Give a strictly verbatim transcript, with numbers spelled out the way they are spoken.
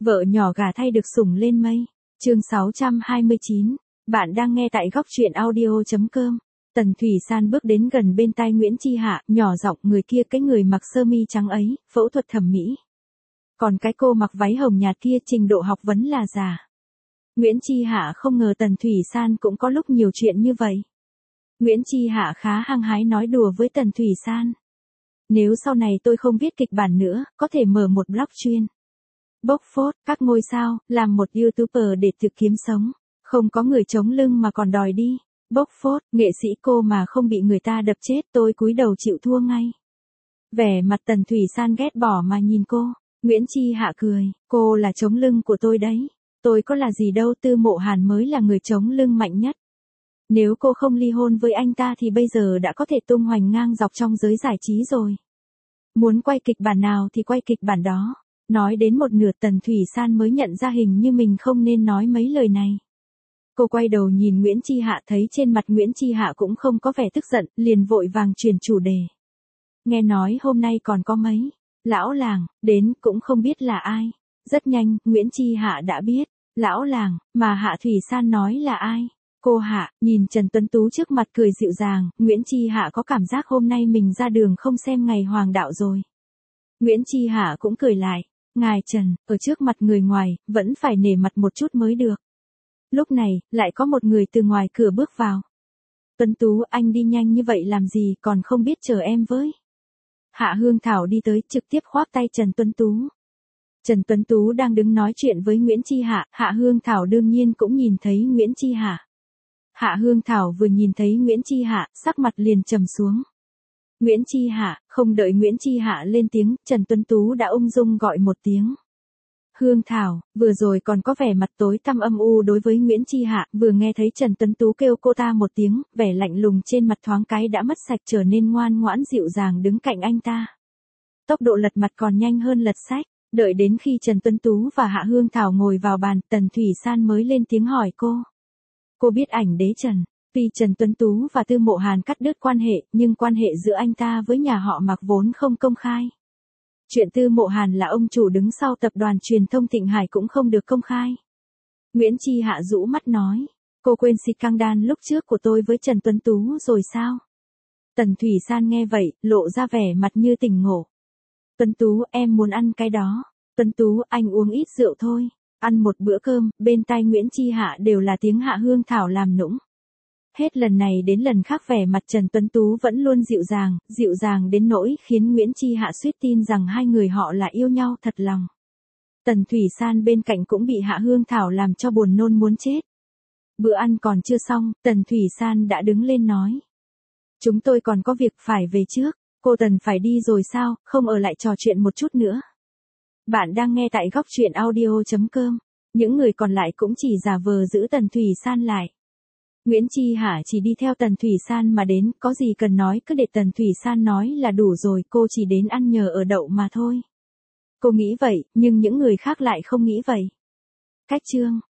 Vợ nhỏ gả thay được sủng lên mây. Chương sáu trăm hai mươi chín. Bạn đang nghe tại góc truyện audio chấm com. Tần Thủy San bước đến gần bên tai Nguyễn Chi Hạ, nhỏ giọng, người kia cái người mặc sơ mi trắng ấy, phẫu thuật thẩm mỹ. Còn cái cô mặc váy hồng nhạt kia trình độ học vấn là giả. Nguyễn Chi Hạ không ngờ Tần Thủy San cũng có lúc nhiều chuyện như vậy. Nguyễn Chi Hạ khá hăng hái nói đùa với Tần Thủy San. Nếu sau này tôi không viết kịch bản nữa, có thể mở một blog chuyên bóc phốt các ngôi sao, làm một YouTuber để tự kiếm sống. Không có người chống lưng mà còn đòi đi bóc phốt, nghệ sĩ cô mà không bị người ta đập chết, tôi cúi đầu chịu thua ngay. Vẻ mặt Tần Thủy San ghét bỏ mà nhìn cô. Nguyễn Chi Hạ cười, cô là chống lưng của tôi đấy. Tôi có là gì đâu, Tư Mộ Hàn mới là người chống lưng mạnh nhất. Nếu cô không ly hôn với anh ta thì bây giờ đã có thể tung hoành ngang dọc trong giới giải trí rồi. Muốn quay kịch bản nào thì quay kịch bản đó. Nói đến một nửa Tần Thủy San mới nhận ra hình như mình không nên nói mấy lời này. Cô quay đầu nhìn Nguyễn Chi Hạ, thấy trên mặt Nguyễn Chi Hạ cũng không có vẻ tức giận, liền vội vàng chuyển chủ đề. Nghe nói hôm nay còn có mấy lão làng đến, cũng không biết là ai. Rất nhanh, Nguyễn Chi Hạ đã biết. Lão làng, mà Hạ Thủy San nói là ai? Cô Hạ, nhìn Trần Tuấn Tú trước mặt cười dịu dàng, Nguyễn Chi Hạ có cảm giác hôm nay mình ra đường không xem ngày hoàng đạo rồi. Nguyễn Chi Hạ cũng cười lại, ngài Trần, ở trước mặt người ngoài, vẫn phải nể mặt một chút mới được. Lúc này, lại có một người từ ngoài cửa bước vào. Tuấn Tú, anh đi nhanh như vậy làm gì, còn không biết chờ em với. Hạ Hương Thảo đi tới, trực tiếp khoác tay Trần Tuấn Tú. Trần Tuấn Tú đang đứng nói chuyện với Nguyễn Chi Hạ, Hạ Hương Thảo đương nhiên cũng nhìn thấy Nguyễn Chi Hạ. Hạ Hương Thảo vừa nhìn thấy Nguyễn Chi Hạ, sắc mặt liền trầm xuống. Nguyễn Chi Hạ, không đợi Nguyễn Chi Hạ lên tiếng, Trần Tuấn Tú đã ung dung gọi một tiếng. Hương Thảo, vừa rồi còn có vẻ mặt tối tăm âm u đối với Nguyễn Chi Hạ, vừa nghe thấy Trần Tuấn Tú kêu cô ta một tiếng, vẻ lạnh lùng trên mặt thoáng cái đã mất sạch, trở nên ngoan ngoãn dịu dàng đứng cạnh anh ta. Tốc độ lật mặt còn nhanh hơn lật sách. Đợi đến khi Trần Tuấn Tú và Hạ Hương Thảo ngồi vào bàn, Tần Thủy San mới lên tiếng hỏi cô. Cô biết ảnh đế Trần. Tuy Trần Tuấn Tú và Tư Mộ Hàn cắt đứt quan hệ, nhưng quan hệ giữa anh ta với nhà họ Mạc vốn không công khai. Chuyện Tư Mộ Hàn là ông chủ đứng sau tập đoàn truyền thông Thịnh Hải cũng không được công khai. Nguyễn Chi Hạ rũ mắt nói. Cô quên scandal lúc trước của tôi với Trần Tuấn Tú rồi sao? Tần Thủy San nghe vậy, lộ ra vẻ mặt như tỉnh ngộ. Tuấn Tú, em muốn ăn cái đó. Tuấn Tú, anh uống ít rượu thôi. Ăn một bữa cơm, bên tai Nguyễn Chi Hạ đều là tiếng Hạ Hương Thảo làm nũng. Hết lần này đến lần khác vẻ mặt Trần Tuấn Tú vẫn luôn dịu dàng, dịu dàng đến nỗi khiến Nguyễn Chi Hạ suýt tin rằng hai người họ là yêu nhau thật lòng. Tần Thủy San bên cạnh cũng bị Hạ Hương Thảo làm cho buồn nôn muốn chết. Bữa ăn còn chưa xong, Tần Thủy San đã đứng lên nói. Chúng tôi còn có việc phải về trước. Cô Tần phải đi rồi sao, không ở lại trò chuyện một chút nữa. Bạn đang nghe tại góc truyện audio chấm com. Những người còn lại cũng chỉ giả vờ giữ Tần Thủy San lại. Nguyễn Chi Hạ chỉ đi theo Tần Thủy San mà đến, có gì cần nói cứ để Tần Thủy San nói là đủ rồi, cô chỉ đến ăn nhờ ở đậu mà thôi. Cô nghĩ vậy, nhưng những người khác lại không nghĩ vậy. Cách chương